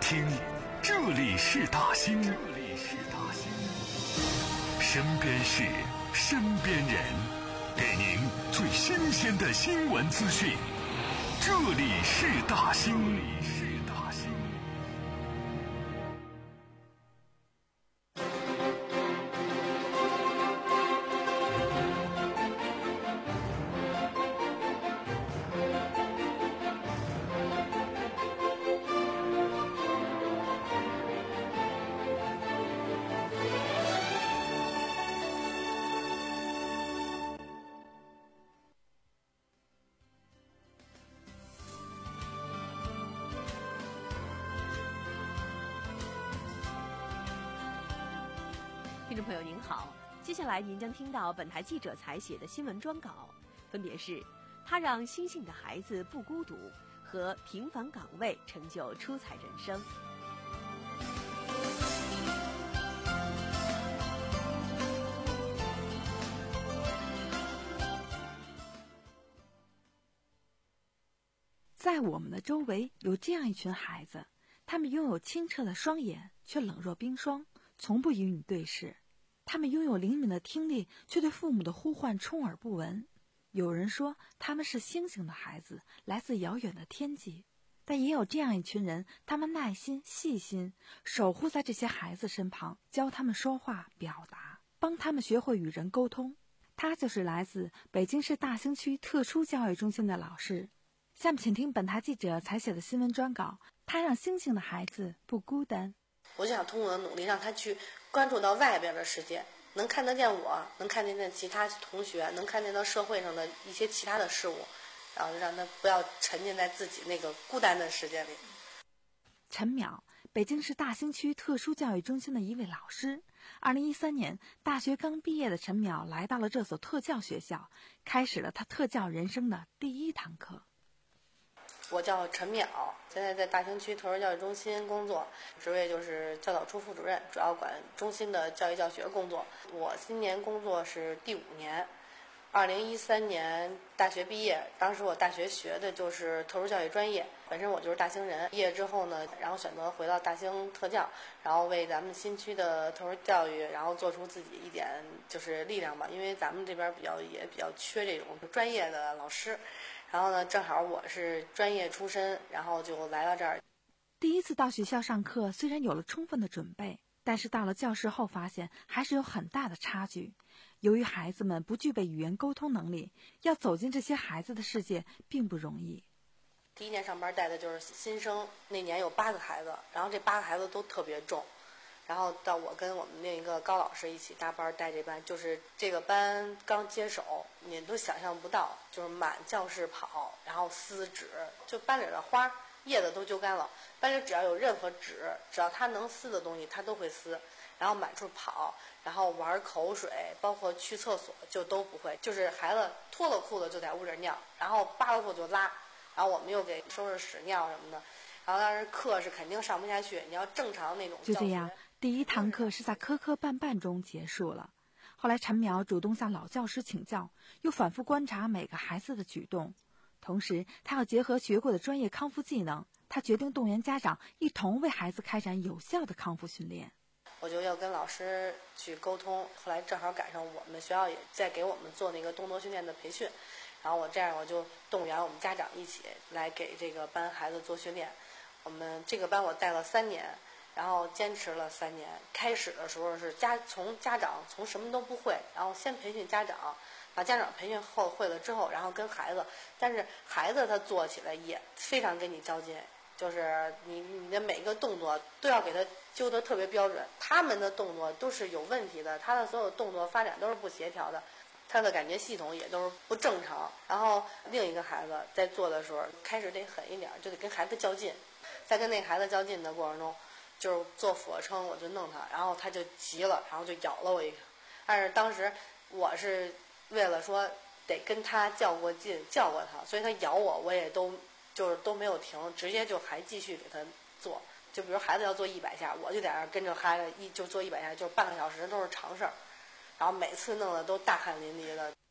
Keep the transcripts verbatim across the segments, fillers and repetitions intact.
听，这里是大兴，这里是大兴，身边事，身边人，给您最新鲜的新闻资讯。这里是大兴，这里是大兴。 听众朋友您好，接下来您将听到本台记者采写的新闻专稿，分别是他让星星的孩子不孤独和平凡岗位成就出彩人生。 在我们的周围有这样一群孩子，他们拥有清澈的双眼，却冷若冰霜，从不与你对视。他们拥有灵敏的听力，却对父母的呼唤充耳不闻。有人说他们是星星的孩子，来自遥远的天际。但也有这样一群人，他们耐心细心，守护在这些孩子身旁，教他们说话表达，帮他们学会与人沟通。他就是来自北京市大兴区特殊教育中心的老师。下面请听本台记者采写的新闻专稿，他让星星的孩子不孤单。 我就想通过我的努力，让他去关注到外边的世界，能看得见我，能看得见其他同学，能看见到社会上的一些其他的事物，然后让他不要沉浸在自己那个孤单的世界里。 陈淼，北京市大兴区特殊教育中心的一位老师。二零一三年，大学刚毕业的陈淼来到了这所特教学校，开始了他特教人生的第一堂课。 我叫陈淼，现在在大兴区特殊教育中心工作，职位就是教导处副主任，主要管中心的教育教学工作。我今年工作是第五年，二零一三年大学毕业，当时我大学学的就是特殊教育专业，本身我就是大兴人。毕业之后呢，然后选择回到大兴特教，然后为咱们新区的特殊教育，然后做出自己一点就是力量吧，因为咱们这边比较也比较缺这种专业的老师。然后呢，正好我是专业出身，然后就来到这儿。 第一次到学校上课，虽然有了充分的准备，但是到了教室后发现还是有很大的差距。由于孩子们不具备语言沟通能力，要走进这些孩子的世界并不容易。 第一年上班带的就是新生，那年有八个孩子，然后这八个孩子都特别重。然后到我跟我们另一个高老师一起搭班带这班，就是这个班刚接手，你都想象不到，就是满教室跑，然后撕纸，就班里的花叶子都揪干了，班里只要有任何纸，只要他能撕的东西他都会撕，然后满处跑，然后玩口水，包括去厕所就都不会，就是孩子脱了裤子就在屋里尿，然后扒了裤就拉，然后我们又给收拾屎尿什么的，然后当时课是肯定上不下去，你要正常那种教学。 就这样，第一堂课是在磕磕绊绊中结束了。后来陈淼主动向老教师请教，又反复观察每个孩子的举动，同时他要结合学过的专业康复技能，他决定动员家长一同为孩子开展有效的康复训练。 我就要跟老师去沟通，后来正好赶上我们学校也在给我们做那个动作训练的培训，然后我这样我就动员我们家长一起来给这个班孩子做训练。我们这个班我带了三年，然后坚持了三年。开始的时候是家从家长从什么都不会，然后先培训家长，把家长培训后会了之后，然后跟孩子，但是孩子他做起来也非常跟你较劲，就是你你的每个动作都要给他揪得特别标准，他们的动作都是有问题的，他的所有动作发展都是不协调的，他的感觉系统也都是不正常。然后另一个孩子在做的时候开始得狠一点，就得跟孩子较劲，在跟那个孩子较劲的过程中，就是做俯卧撑我就弄他，然后他就急了，然后就咬了我一个。但是当时我是为了说得跟他较过劲，较过他，所以他咬我我也都就是都没有停，直接就还继续给他做。就比如孩子要做一百下，我就在那儿跟着孩子一就做一百下，就是半个小时都是常事儿，然后每次弄的都大汗淋漓的。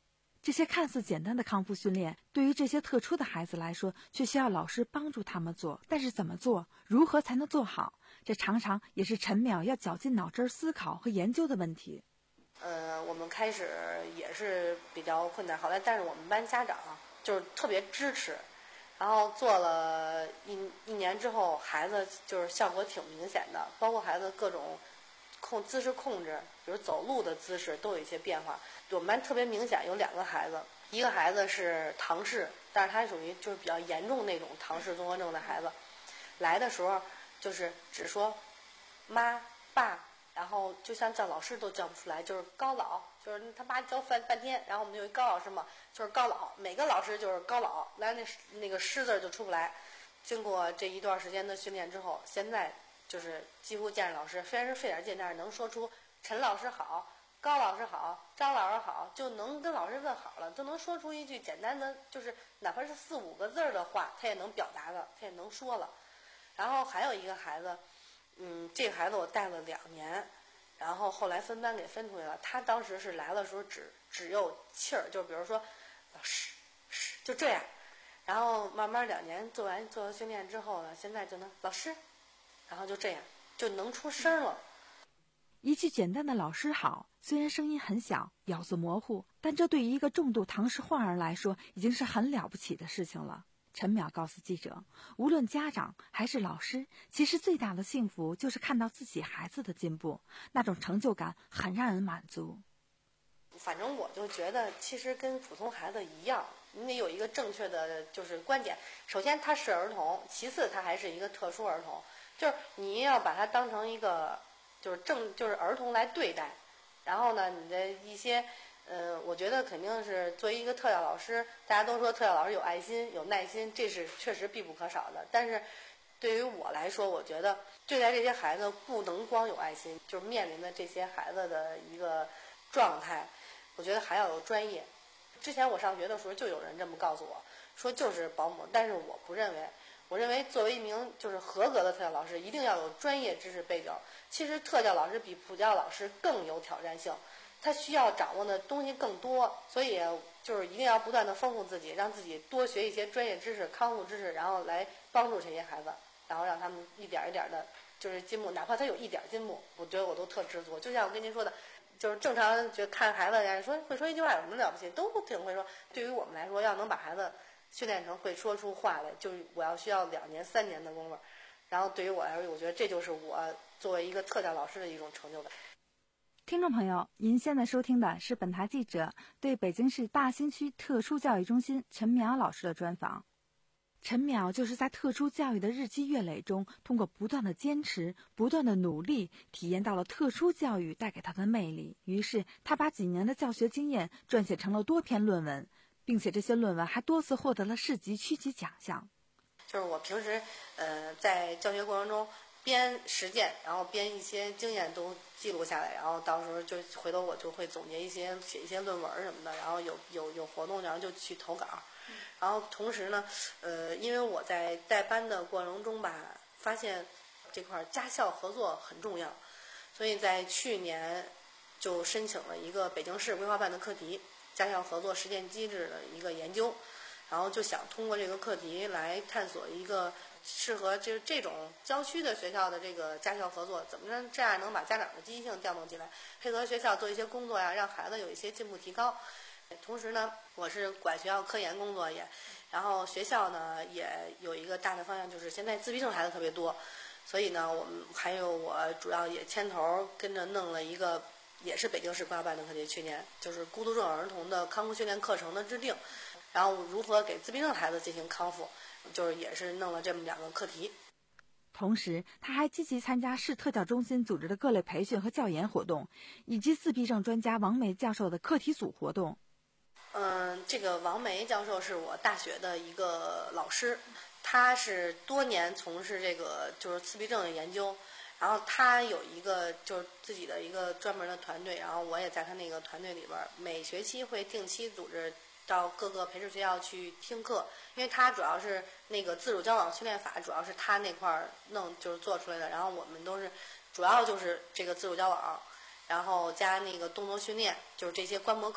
这些看似简单的康复训练，对于这些特殊的孩子来说，却需要老师帮助他们做。但是怎么做，如何才能做好，这常常也是陈淼要绞尽脑汁思考和研究的问题。 呃，我们开始也是比较困难，好在但是我们班家长就是特别支持，然后做了一一年之后，孩子就是效果挺明显的，包括孩子各种控姿势控制，比如走路的姿势都有一些变化。我们班特别明显有两个孩子，一个孩子是唐氏，但是他属于就是比较严重那种唐氏综合症的孩子，来的时候就是只说妈爸，然后就像叫老师都叫不出来，就是高老，就是他妈教半半天，然后我们有一高老师嘛，就是高老，每个老师就是高老，来那那个师字就出不来。经过这一段时间的训练之后，现在就是几乎见着老师，虽然是费点劲，但是能说出陈老师好、高老师好、张老师好，就能跟老师问好了，就能说出一句简单的，就是哪怕是四五个字的话，他也能表达了，他也能说了。然后还有一个孩子，嗯，这个孩子我带了两年，然后后来分班给分出去了。他当时是来的时候只只有气儿，就比如说老师师就这样，然后慢慢两年做完做完训练之后呢，现在就能老师，然后就这样就能出声了。 一句简单的老师好，虽然声音很小，咬字模糊，但这对于一个重度唐氏患儿来说已经是很了不起的事情了。陈淼告诉记者，无论家长还是老师，其实最大的幸福就是看到自己孩子的进步，那种成就感很让人满足。 反正我就觉得其实跟普通孩子一样，你得有一个正确的就是观点，首先他是儿童，其次他还是一个特殊儿童，就是你要把他当成一个就是正就是儿童来对待。然后呢，你的一些呃，我觉得肯定是作为一个特教老师，大家都说特教老师有爱心有耐心，这是确实必不可少的。但是对于我来说，我觉得对待这些孩子不能光有爱心，就是面临的这些孩子的一个状态，我觉得还要有专业。之前我上学的时候就有人这么告诉我说就是保姆，但是我不认为，我认为作为一名就是合格的特教老师，一定要有专业知识背景。其实特教老师比普教老师更有挑战性，他需要掌握的东西更多，所以就是一定要不断的丰富自己，让自己多学一些专业知识、康复知识，然后来帮助这些孩子，然后让他们一点一点的就是进步，哪怕他有一点进步，我觉得我都特知足。就像我跟您说的，就是正常就看孩子呀，说会说一句话有什么了不起，都挺会说。对于我们来说，要能把孩子训练成会说出话来，就是我要需要两年三年的功夫。然后对于我来说，我觉得这就是我作为一个特教老师的一种成就感。 听众朋友，您现在收听的是本台记者对北京市大兴区特殊教育中心陈淼老师的专访。陈淼就是在特殊教育的日积月累中，通过不断的坚持、不断的努力，体验到了特殊教育带给他的魅力。于是他把几年的教学经验撰写成了多篇论文，并且这些论文还多次获得了市级、区级奖项。 就是我平时呃在教学过程中边实践，然后边一些经验都记录下来，然后到时候就回头我就会总结一些写一些论文什么的，然后有有有活动然后就去投稿。然后同时呢呃因为我在带班的过程中吧，发现这块家校合作很重要，所以在去年就申请了一个北京市规划办的课题，家校合作实践机制的一个研究，然后就想通过这个课题来探索一个适合这这种郊区的学校的这个家校合作，怎么着这样能把家长的积极性调动起来，配合学校做一些工作呀，让孩子有一些进步提高。同时呢，我是管学校科研工作也，然后学校呢也有一个大的方向，就是现在自闭症孩子特别多，所以呢我们还有我主要也牵头跟着弄了一个也是北京市规划办的课题，去年就是孤独症儿童的康复训练课程的制定，然后如何给自闭症孩子进行康复，就是也是弄了这么两个课题。 同时他还积极参加市特教中心组织的各类培训和教研活动，以及自闭症专家王梅教授的课题组活动。 嗯，这个王梅教授是我大学的一个老师，他是多年从事这个就是自闭症的研究，然后他有一个就是自己的一个专门的团队，然后我也在他那个团队里边，每学期会定期组织到各个培训学校去听课，因为他主要是那个自主交往训练法，主要是他那块儿弄就是做出来的，然后我们都是主要就是这个自主交往，然后加那个动作训练，就是这些观摩课。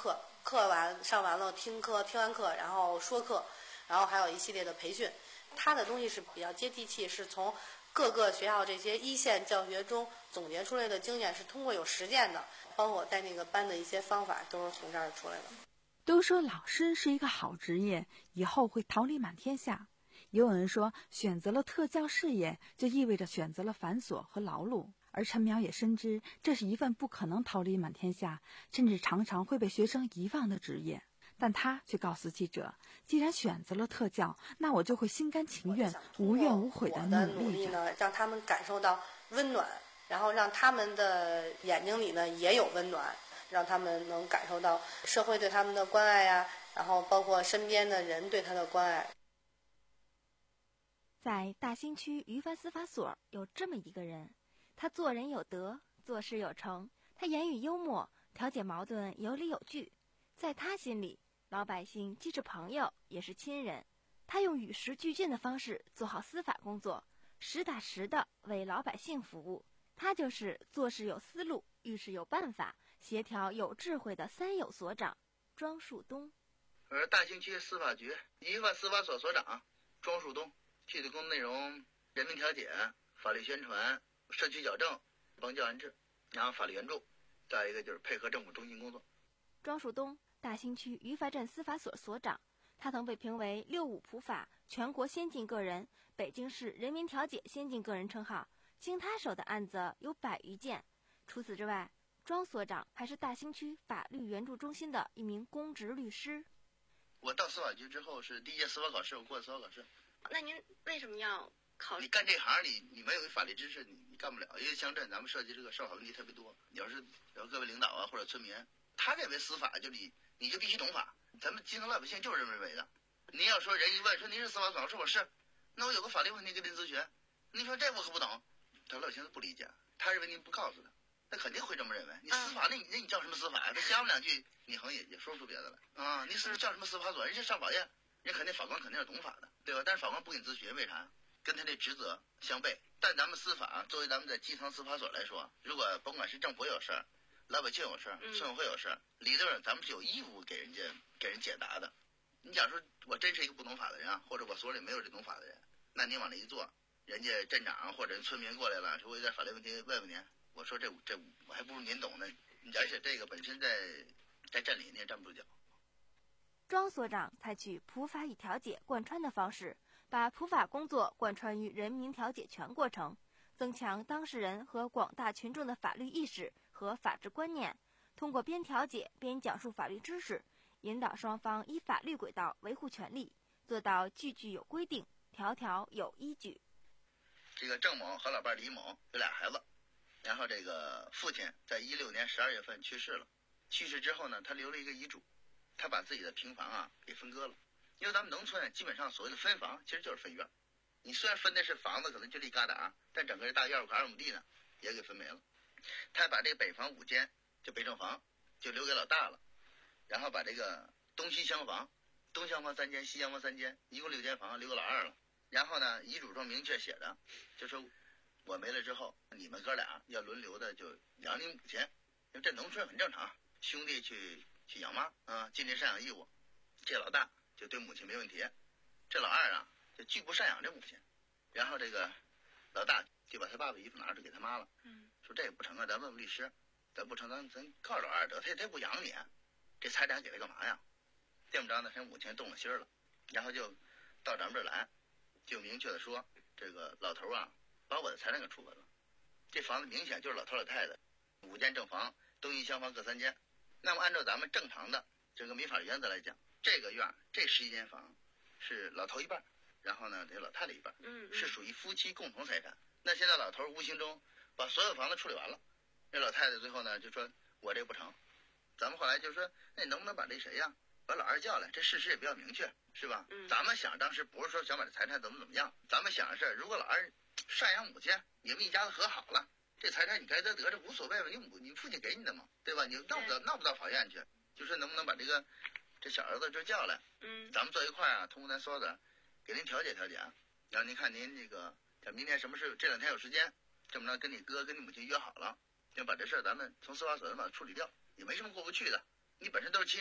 课完上完了听课，听完课然后说课，然后还有一系列的培训。他的东西是比较接地气，是从各个学校这些一线教学中总结出来的经验，是通过有实践的，包括带那个班的一些方法都是从这儿出来的。 都说老师是一个好职业，以后会桃李满天下。也有人说，选择了特教事业，就意味着选择了繁琐和劳碌。而陈苗也深知，这是一份不可能桃李满天下，甚至常常会被学生遗忘的职业。但他却告诉记者，既然选择了特教，那我就会心甘情愿、无怨无悔的努力呢，让他们感受到温暖，然后让他们的眼睛里呢也有温暖，让他们能感受到社会对他们的关爱呀、啊，然后包括身边的人对他的关爱。 在大兴区于凡司法所有这么一个人，他做人有德，做事有成，他言语幽默，调解矛盾有理有据。在他心里，老百姓既是朋友也是亲人。他用与时俱进的方式做好司法工作，实打实的为老百姓服务。他就是做事有思路、遇事有办法、协调有智慧的三有所长庄树东。 我是大兴区司法局于凡司法所所长庄树东，具体工作内容：人民调解、法律宣传、社区矫正、帮教安治，然后法律援助，再一个就是配合政府中心工作。 庄树东，大兴区于凡镇司法所所长，他曾被评为六五普法全国先进个人、北京市人民调解先进个人称号。经他手的案子有百余件。除此之外，庄所长还是大兴区法律援助中心的一名公职律师。 我到司法局之后是第一届司法考试，我过的司法考试。 那您为什么要考？ 你干这行，你你没有法律知识，你你干不了。因为乡镇咱们涉及这个社会问题特别多，有时有各位领导啊或者村民，他认为司法就你你就必须懂法，咱们基层老百姓就是这么认为的。您要说人一问说您是司法所，说我是，那我有个法律问题跟您咨询，您说这我可不懂，他老百姓都不理解，他认为您不告诉他，他肯定会这么认为。你司法那你那你叫什么司法呀？他加我两句，你好像也也说不出别的来啊。你是叫什么司法所？人家上法院，人肯定法官肯定是懂法的，对吧？但是法官不给你咨询，为啥？跟他的职责相悖。但咱们司法作为咱们的基层司法所来说，如果甭管是政府有事儿，老百姓有事儿，村委会有事儿，理论上咱们是有义务给人家给人解答的。你假如说我真是一个不懂法的人啊，或者我所里没有这懂法的人，那你往那一坐，人家镇长或者村民过来了，说我有点法律问题问问您，我说这这我还不如您懂呢。而且这个本身在在镇里你也站不住脚。 庄所长采取普法与调解贯穿的方式，把普法工作贯穿于人民调解全过程，增强当事人和广大群众的法律意识和法治观念，通过边调解边讲述法律知识，引导双方依法律轨道维护权利，做到句句有规定，条条有依据。 这个郑某和老伴李某有俩孩子，然后这个父亲在一六年十二月份去世了。去世之后呢，他留了一个遗嘱，他把自己的平房啊给分割了。因为咱们农村基本上所谓的分房其实就是分院，你虽然分的是房子可能就一疙瘩，但整个大院五二亩地呢也给分没了。他把这个北房五间就北正房就留给老大了，然后把这个东西厢房，东厢房三间，西厢房三间，一共六间房留给老二了。然后呢，遗嘱中明确写着，就说我没了之后，你们哥俩要轮流的就养你母亲，因为这农村很正常，兄弟去去养妈啊，尽这赡养义务。这老大就对母亲没问题，这老二啊就拒不赡养这母亲，然后这个老大就把他爸爸衣服拿着给他妈了，说这也不成啊，咱问问律师，咱不成咱咱告老二得，他他不养你，这财产给他干嘛呀？这么着呢，他母亲动了心了，然后就到咱们这儿来，就明确的说，这个老头啊把我的财产给处分了，这房子明显就是老头老太太，五间正房，东西厢房各三间。那么按照咱们正常的这个民法原则来讲，这个院这十一间房是老头一半，然后呢这老太太一半， 嗯， 是属于夫妻共同财产。那现在老头无形中把所有房子处理完了，那老太太最后呢就说我这不成，咱们后来就说那你能不能把这谁呀把老二叫来，这事实也比较明确，是吧？ 嗯， 咱们想当时不是说想把这财产怎么怎么样，咱们想的是如果老二赡养母亲，你们一家子和好了，这财产你该得得，这无所谓吧，你母你父亲给你的嘛，对吧？你闹不到闹不到法院去，就说能不能把这个这小儿子这叫来， 嗯， 咱们坐一块啊，通过咱说的给您调解调解，然后您看您这个像明天什么事，这两天有时间，这么着跟你哥跟你母亲约好了，就把这事儿咱们从司法所把它处理掉，也没什么过不去的，你本身都是亲人，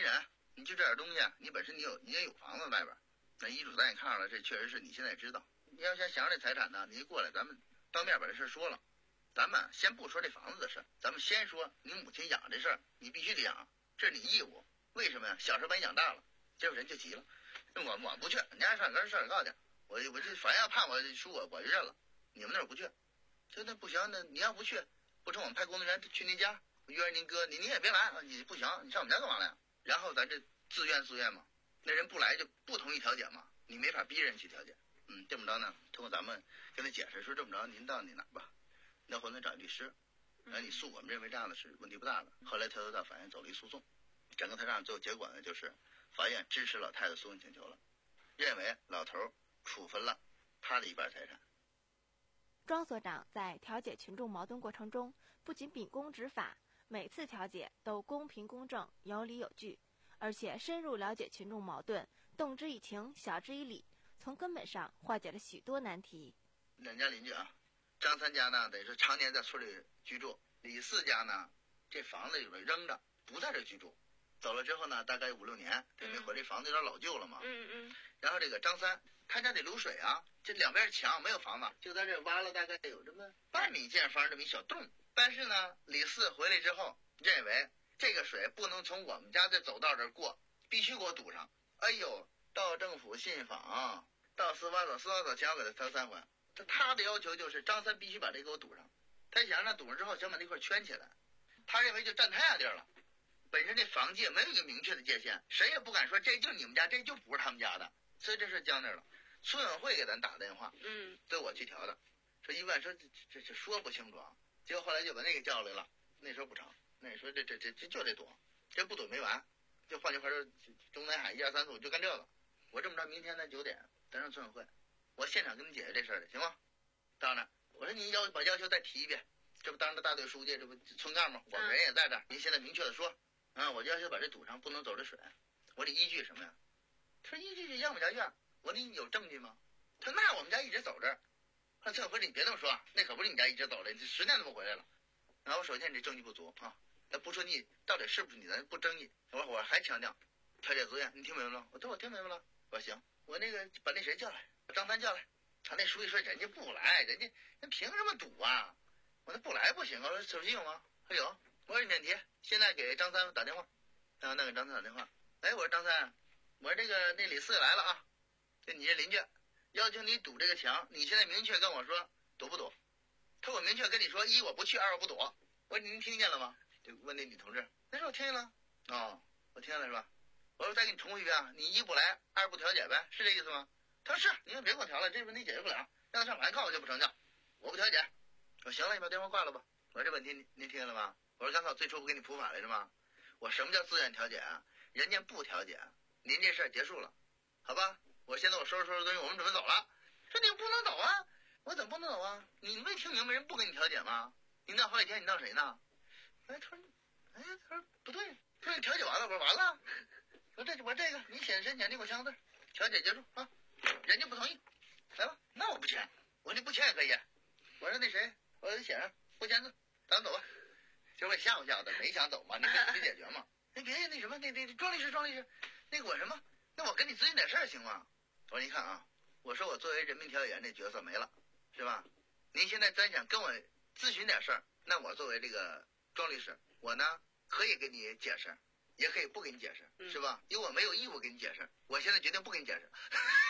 你就这点东西，你本身你有你也有房子外边，那遗嘱咱也看了，这确实是你现在也知道。你要想想着这财产呢，你就过来，咱们当面把这事说了。咱们先不说这房子的事，咱们先说你母亲养这事儿，你必须得养，这是你义务。为什么呀？小时候把你养大了，结果人就急了，我我不去，你家上跟事儿告去，我我就反正要判我输我我就认了，你们那儿不去，就那不行，那你要不去，不成我们派工作人员去您家，约着您哥，你你也别来，你不行，你上我们家干嘛来？然后咱这自愿自愿嘛，那人不来就不同意调解嘛，你没法逼人去调解。嗯，这么着呢，通过咱们跟他解释说，这么着您到你哪吧，那回头找律师，然后你诉我们认为这样的是问题不大的。后来他都到法院走了一诉讼，整个他这样最后结果呢，就是法院支持老太太诉讼请求了，认为老头处分了他的一半财产。 庄所长在调解群众矛盾过程中，不仅秉公执法，每次调解都公平公正、有理有据，而且深入了解群众矛盾，动之以情，晓之以理，从根本上化解了许多难题。 两家邻居啊，张三家呢，得是常年在村里居住；李四家呢，这房子里边扔着，不在这居住。走了之后呢，大概五六年，这没回，这房子有点老旧了嘛。 嗯嗯。 然后这个张三，他家得流水啊，这两边墙没有房子，就在这挖了大概有这么半米见方这么一小洞。但是呢，李四回来之后认为这个水不能从我们家这走道这过，必须给我堵上。哎呦，到政府信访，到司法所，司法所前我给他调三回。他他的要求就是张三必须把这给我堵上。他想让堵上之后，想把那块圈起来。他认为就占他家地儿了。本身这房界没有一个明确的界限，谁也不敢说这就你们家，这就不是他们家的，所以这事僵那儿了。村委会给咱打电话， 嗯， 对我去调的，说一问说这这这说不清楚啊，结果后来就把那个叫来了，那时候不成，那说这这这这就得躲，这不躲没完，就换句话说，中南海一二三四五就干这个。我这么着，明天呢九点咱上村委会，我现场跟你解决这事儿去，行吗？到那我说您要把要求再提一遍，这不当着大队书记，这不村干部，我们人也在这儿，您现在明确的说。啊，我就要求把这堵上，不能走这水。我这依据什么呀？他说依据是养母家院。我说你有证据吗？他说那我们家一直走这儿。他说这回你别这么说，那可不是你家一直走了，你十年都不回来了。然后我首先这证据不足啊，那不说你到底是不是你的不争议。我我还强调调解自愿，你听明白了？我说我听明白了。我说行，我那个把那谁叫来，把张三叫来。他那书记说人家不来，人家人凭什么堵啊？我说不来不行。我说手机有吗？他有。我说免提，现在给张三打电话，然后那给张三打电话。哎，我说张三，我说这个那李四来了啊，就你这邻居，要求你堵这个墙，你现在明确跟我说堵不堵？他说我明确跟你说，一我不去，二我不堵。我说您听见了吗？就问那女同志，那说我听见了，哦，我听见了是吧？我说再给你重复一遍啊，你一不来，二不调解呗，是这意思吗？他说是，你看别给我调了，这问题解决不了，让他上法院告我就不成交，我不调解。我说行了，你把电话挂了吧。我说这问题您您听见了吗？我说刚才我最初不给你普法来着吗？我什么叫自愿调解啊？人家不调解，您这事儿结束了，好吧？我现在我收拾收拾东西，我们准备走了。说你不能走啊！我怎么不能走啊？你没听明白人不给你调解吗？你闹好几天，你闹谁呢？哎，他说，哎，他说不对，他说你调解完了，我说完了。我这我这个你写申请，你给我签个字，调解结束啊。人家不同意，来吧，那我不签，我说你不签也可以。我说那谁，我就写上不签字，咱们走吧。就我吓唬吓唬的，没想走嘛，你没解决嘛？你别那什么，那那庄律师，庄律师，那个我什么？那我跟你咨询点事儿行吗？我说你看啊，我说我作为人民调解员这角色没了，是吧？您现在真想跟我咨询点事儿，那我作为这个庄律师，我呢可以给你解释，也可以不给你解释，是吧？因为我没有义务给你解释，我现在决定不给你解释。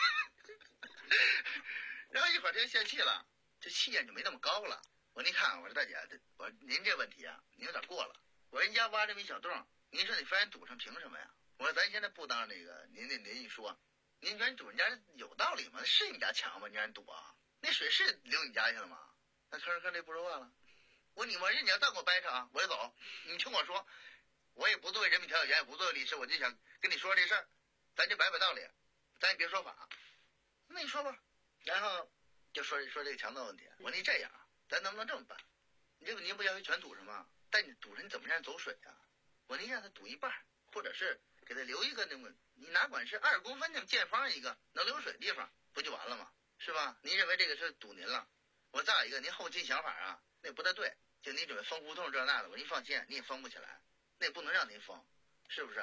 然后一会儿他就泄气了，这气焰就没那么高了。我说您看，我说大姐，我说您这问题啊，您有点过了。我说人家挖这么一小洞，您说你非然堵上，凭什么呀？我说咱现在不当那个您那邻居说，您说你堵人家有道理吗？是你家墙吗？你让人堵啊？那水是流你家去了吗？那他说这不说话了。我说你我说你要再给我掰扯啊，我就走。你听我说，我也不作为人民调解员，也不作为律师，我就想跟你说这事儿，咱就摆摆道理，咱也别说法。那你说吧。然后就说说这个墙的问题。我说你这样。咱能不能这么办？你这个您不要求全堵上吗？但你堵上你怎么让人走水啊？我您让他堵一半，或者是给他留一个那么，你哪管是二公分那么见方一个能流水的地方，不就完了吗？是吧？您认为这个是堵您了？我再有一个，您后期想法啊，那不太对。就您准备封胡同这那的，我您放心，你也封不起来，那也不能让您封，是不是？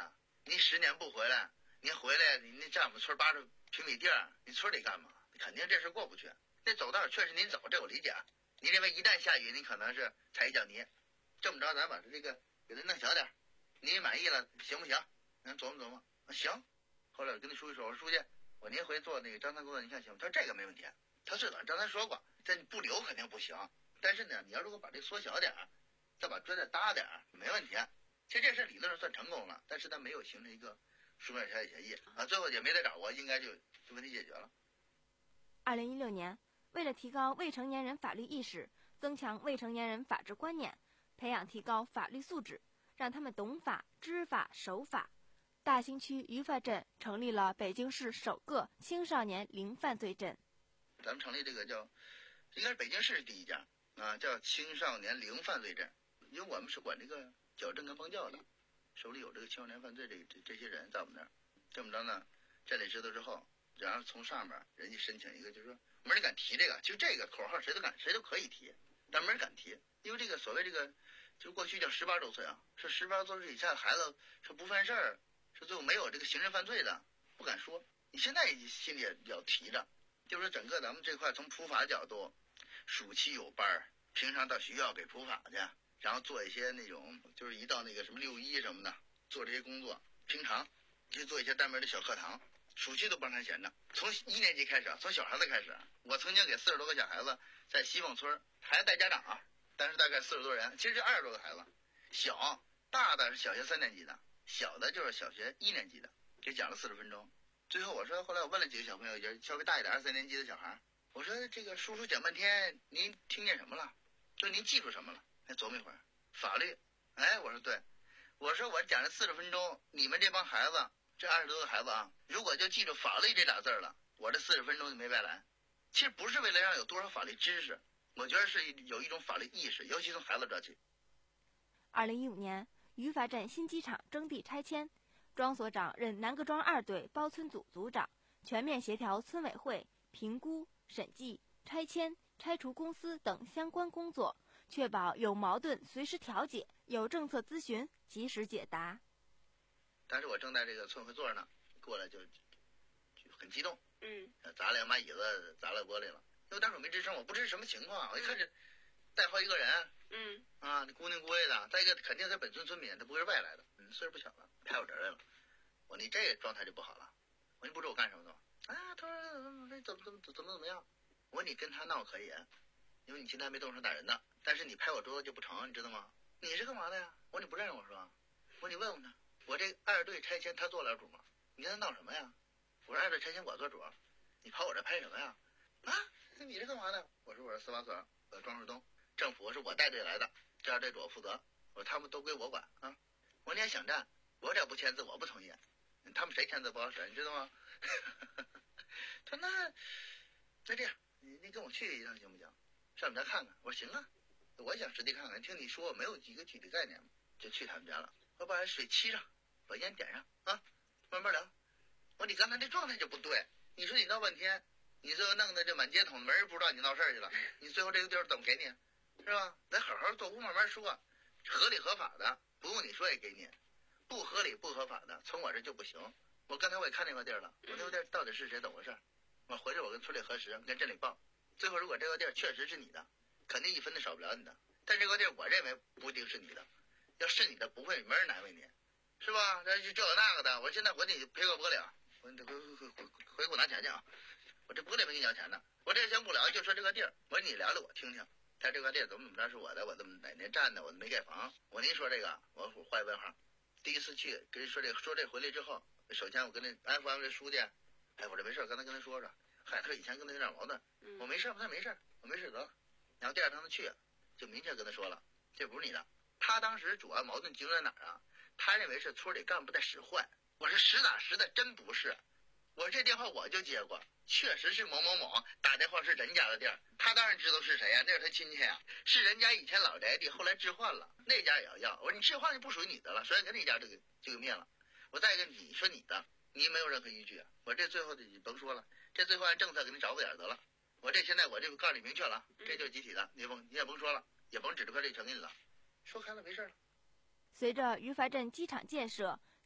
你十年不回来，你回来你那占我们村八十平米地儿，你村里干嘛？肯定这事过不去。那走道确实您走，这我理解。你认为一旦下雨，你可能是踩一脚泥，这么着咱把这个给它弄小点，你满意了行不行？咱琢磨琢磨，行。后来我跟那书记说，我说书记，我您回做那个张三工作，你看行吗？他说这个没问题。他最早张三说过，这不留肯定不行，但是呢，你要如果把这缩小点，再把砖再搭点，没问题。其实这事理论上算成功了，但是他没有形成一个书面调解协议啊，最后也没得找我，应该就就问题解决了。 二零一六年，为了提高未成年人法律意识，增强未成年人法治观念，培养提高法律素质，让他们懂法、知法、守法，大兴区于发镇成立了北京市首个青少年零犯罪镇。 咱们成立这个叫，应该是北京市第一家啊，叫青少年零犯罪镇，因为我们是管这个矫正跟帮教的，手里有这个青少年犯罪这这这些人在我们那儿。这么着呢，镇里知道之后，然后从上面人家申请一个，就是说没人敢提这个，就这个口号谁都敢谁都可以提，但没人敢提，因为这个所谓这个，就过去叫十八周岁啊，是十八周岁以下的孩子是不犯事儿，是最后没有这个刑事犯罪的，不敢说。你现在心里也要提着，就是说整个咱们这块从普法角度，暑期有班儿，平常到学校给普法去，然后做一些那种就是一到那个什么六一什么的做这些工作，平常就做一些单门的小课堂，暑期都不让他闲着。从一年级开始，从小孩子开始，我曾经给四十多个小孩子在西凤村，孩子带家长啊，但是大概四十多人，其实二十多个孩子，小大的是小学三年级的，小的就是小学一年级的，给讲了四十分钟。最后我说，后来我问了几个小朋友，也稍微大一点，二三年级的小孩，我说这个叔叔讲半天，您听见什么了？说您记住什么了？再琢磨一会儿，法律。哎，我说对，我说我讲了四十分钟，你们这帮孩子，这二十多个孩子啊，如果就记住法律这俩字了，我这四十分钟就没白来。其实不是为了让有多少法律知识，我觉得是有一种法律意识，尤其从孩子这起。 二零一五年，于发镇新机场征地拆迁，庄所长任南各庄二队包村组组长，全面协调村委会评估、审计、拆迁、拆除公司等相关工作，确保有矛盾随时调解，有政策咨询及时解答。 当时我正在这个村会座呢，过来就就很激动， 嗯， 砸两把椅子，砸了玻璃了。因为当时我没吱声，我不知是什么情况，我一看这带好几个人， 嗯， 啊，孤零孤位的，再一个肯定是本村村民，他不会是外来的，嗯，岁数不小了，拍我这儿来了。我说你这状态就不好了。我说你不知道我干什么的吗？啊，他说怎么怎么怎么怎么怎么样？我说你跟他闹可以，因为你现在还没动手打人呢，但是你拍我桌子就不成，你知道吗？你是干嘛的呀？我说你不认识我是吧？我说你问问他，我这二队拆迁他做了主吗？你跟他闹什么呀？我说二队拆迁我做主，你跑我这拍什么呀？啊，你是干嘛的？我说我是司法所，我庄树东，政府是我带队来的，这二队主我负责，我说他们都归我管啊。我说你还想战？我这不签字我不同意，他们谁签字不好使，你知道吗？他说那那这样，你你跟我去一趟行不行？上我们家看看。我说行啊，我想实地看看。听你说没有几个具体概念，就去他们家了。我把水沏上，把烟点上啊，慢慢聊。我说你刚才这状态就不对，你说你闹半天，你这弄得这满街捅，没人不知道你闹事儿去了，你最后这个地儿怎么给你，是吧？咱好好坐屋慢慢说，合理合法的不用你说也给你，不合理不合法的从我这就不行。我刚才我也看那块地儿了，我那块地儿到底是谁怎么回事？我回去我跟村里核实，跟镇里报。最后如果这块地儿确实是你的，肯定一分都少不了你的。但这块地儿我认为不一定是你的，要是你的不会没人难为你，是吧？这这有那个的，我现在我得赔个玻璃啊，我得回回回回回给我拿钱去啊！我这玻璃没给你要钱呢，我这先不聊，就说这个地儿，我说你聊聊我听听。他这块地儿怎么怎么着是我的，我怎么哪年占的，我没盖房。我您说这个，我画一问号。第一次去跟人说这个，说这回来之后，首先我跟那安抚安抚这书记，哎，我这没事，刚才跟他说说，嗨，他说以前跟他有点矛盾，我没事，他没事，我没事得了。然后第二趟他去，就明确跟他说了，这不是你的。他当时主要矛盾集中在哪儿啊？他认为是村里干部在使坏。我说实打实的，真不是。我说这电话我就接过，确实是某某某打电话是人家的地儿，他当然知道是谁呀、啊，那是他亲戚呀、啊，是人家以前老宅地，后来置换了，那家也要要。我说你置换就不属于你的了，所以跟那家这个就给灭了。我再一个你说你的，你没有任何依据啊。我这最后的你甭说了，这最后按政策给你找个点得了。我这现在我这个告诉你明确了，这就是集体的，你甭你也甭说了，也甭指着块地全给你了，说开了没事了。 随着于发镇机场建设，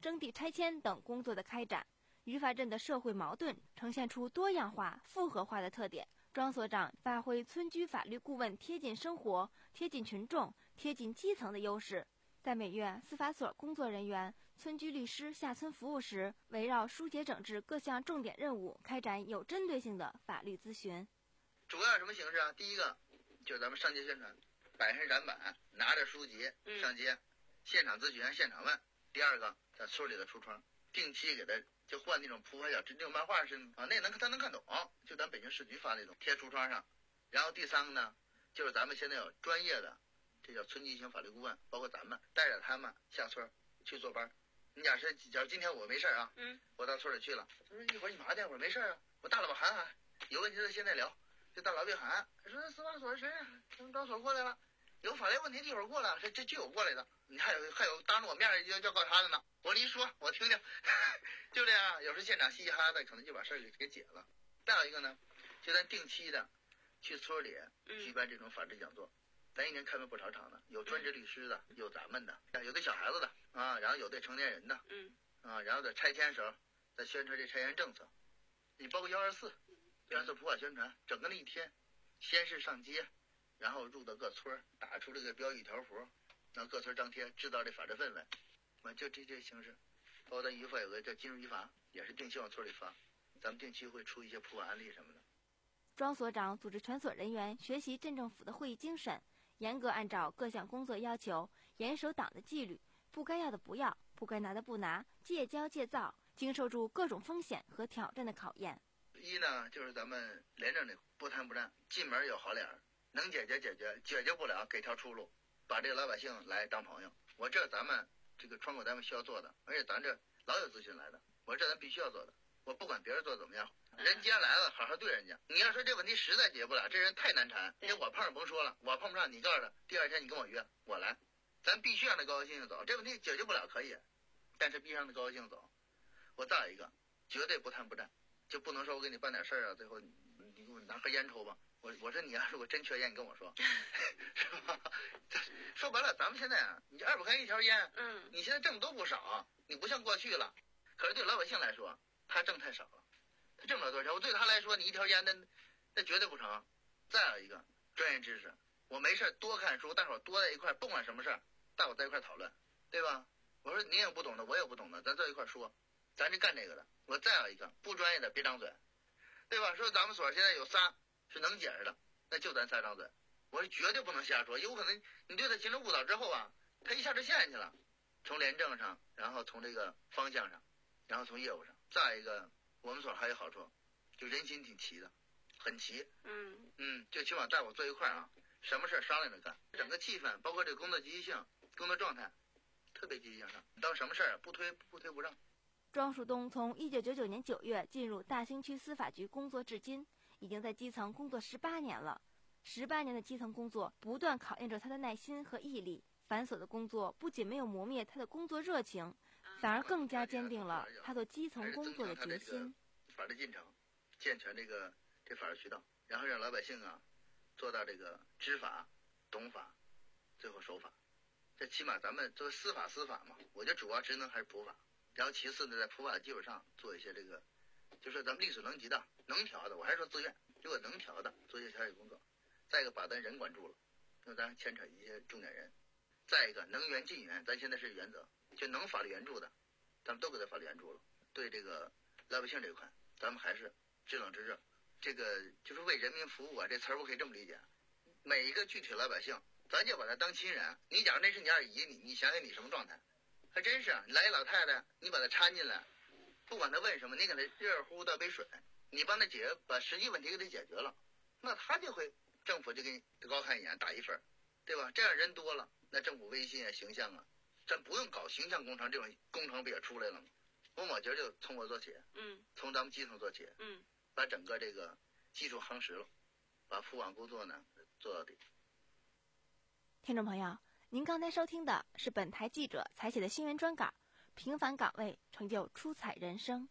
征地拆迁等工作的开展，于法镇的社会矛盾呈现出多样化、复合化的特点。庄所长发挥村居法律顾问贴近生活、贴近群众、贴近基层的优势，在每月司法所工作人员、村居律师下村服务时，围绕疏解整治各项重点任务，开展有针对性的法律咨询。 主要什么形式啊？第一个就是咱们上街宣传，摆上展板，拿着书籍上街，嗯、现场咨询、现场问。第二个，在村里的橱窗，定期给他就换那种铺盖小那种漫画是啊，那能他能看懂，就咱北京市局发那种贴橱窗上。然后第三个呢，就是咱们现在有专业的，这叫村级型法律顾问，包括咱们带着他们下村去做班。你假设假如今天我没事啊，嗯，我到村里去了，他说一会儿你麻烦，我说没事啊，我大老板喊喊，有问题的现在聊。就大老板喊说司法所谁从庄所过来了，有法律问题一会儿过来，这这就有过来的，你还有还有当着我面要要告他的呢。我说你说我听听，就这样，有时现场嘻嘻哈哈的，可能就把事儿给给解了。再有一个呢，就咱定期的去村里举办这种法制讲座，咱一年开门不少场的，有专职律师的，有咱们的，有对小孩子的啊，然后有对成年人的，嗯啊，然后在拆迁时候在宣传这拆迁政策，你包括幺二四。要做普法宣传，整个那一天，先是上街，然后入到各村，打出这个标语条幅，然后各村张贴，制造这法治氛围，啊，就这这形式。包括咱语法有个叫今日语法，也是定期往村里发，咱们定期会出一些普法案例什么的。 庄所长组织全所人员学习镇政府的会议精神，严格按照各项工作要求，严守党的纪律，不该要的不要，不该拿的不拿，戒骄戒躁，经受住各种风险和挑战的考验。 一呢，就是咱们廉政的不贪不占，进门有好脸，能解决解决，解决不了给条出路，把这个老百姓来当朋友。我这咱们这个窗口单位需要做的，而且咱这老有咨询来的，我这咱必须要做的。我不管别人做怎么样，人既然来了，好好对人家。你要说这问题实在解决不了，这人太难缠，因为我碰上甭说了，我碰不上，你告诉他，第二天你跟我约，我来，咱必须让他高高兴兴走。这问题解决不了可以，但是必须让他高高兴走。我再有一个，绝对不贪不占。就不能说我给你办点事儿啊，最后你你给我拿盒烟抽吧。我我说你要是我真缺烟，你跟我说，是吧？说白了，咱们现在啊，你二百块钱一条烟，嗯，你现在挣都不少，你不像过去了。可是对老百姓来说，他挣太少了，他挣不了多少钱。我对他来说，你一条烟那那绝对不成。再有一个专业知识，我没事多看书，大伙多在一块，不管什么事儿，大伙在一块讨论，对吧？我说你也不懂的，我也不懂的，咱在一块说。咱是干这个的。我再有一个不专业的别张嘴，对吧？说咱们所现在有仨是能解释的，那就咱仨张嘴。我是绝对不能瞎说，有可能你对他形成误导之后啊，他一下就陷进去了，从廉政上，然后从这个方向上，然后从业务上。再一个，我们所还有好处，就人心挺齐的，很齐。嗯嗯，就起码在我坐一块啊，什么事商量着干，整个气氛，包括这个工作积极性、工作状态，特别积极向上。当什么事儿不推不推不让。 庄树东从一九九九年九月进入大兴区司法局工作至今，已经在基层工作十八年了。十八年的基层工作不断考验着他的耐心和毅力，繁琐的工作不仅没有磨灭他的工作热情，反而更加坚定了他做基层工作的决心。 法律进程，健全这个这法律渠道，然后让老百姓啊做到这个知法、懂法，最后守法。这起码咱们作为司法司法嘛，我觉得主要职能还是普法。然后其次呢，在普法的基础上做一些这个，就是咱们力所能及的、能调的，我还是说自愿，如果能调的，做一些调解工作。再一个，把咱人管住了，因为咱牵扯一些重点人。再一个，能援尽援，咱现在是原则，就能法律援助的，咱们都给他法律援助了。对这个老百姓这一块，咱们还是知冷知热。这个就是为人民服务啊，这词儿我可以这么理解。每一个具体老百姓，咱就把他当亲人。你假如那是你二姨，你你想想你什么状态？还真是啊，来一老太太，你把她搀进来，不管她问什么，你给她热乎乎倒杯水，你帮她解决，把实际问题给她解决了，那她就会，政府就给你高看一眼，打一分，对吧？这样人多了，那政府威信啊、形象啊，咱不用搞形象工程，这种工程不也出来了吗？我我觉得就从我做起，嗯，从咱们基层做起，嗯，把整个这个基础夯实了，把普网工作呢做到底。 听众朋友，您刚才收听的是本台记者采写的新闻专稿，平凡岗位成就出彩人生。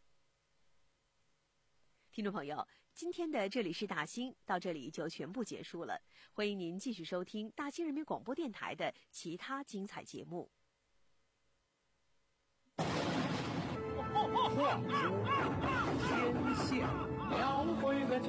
听众朋友，今天的这里是大兴到这里就全部结束了，欢迎您继续收听大兴人民广播电台的其他精彩节目。 画出天下描绘个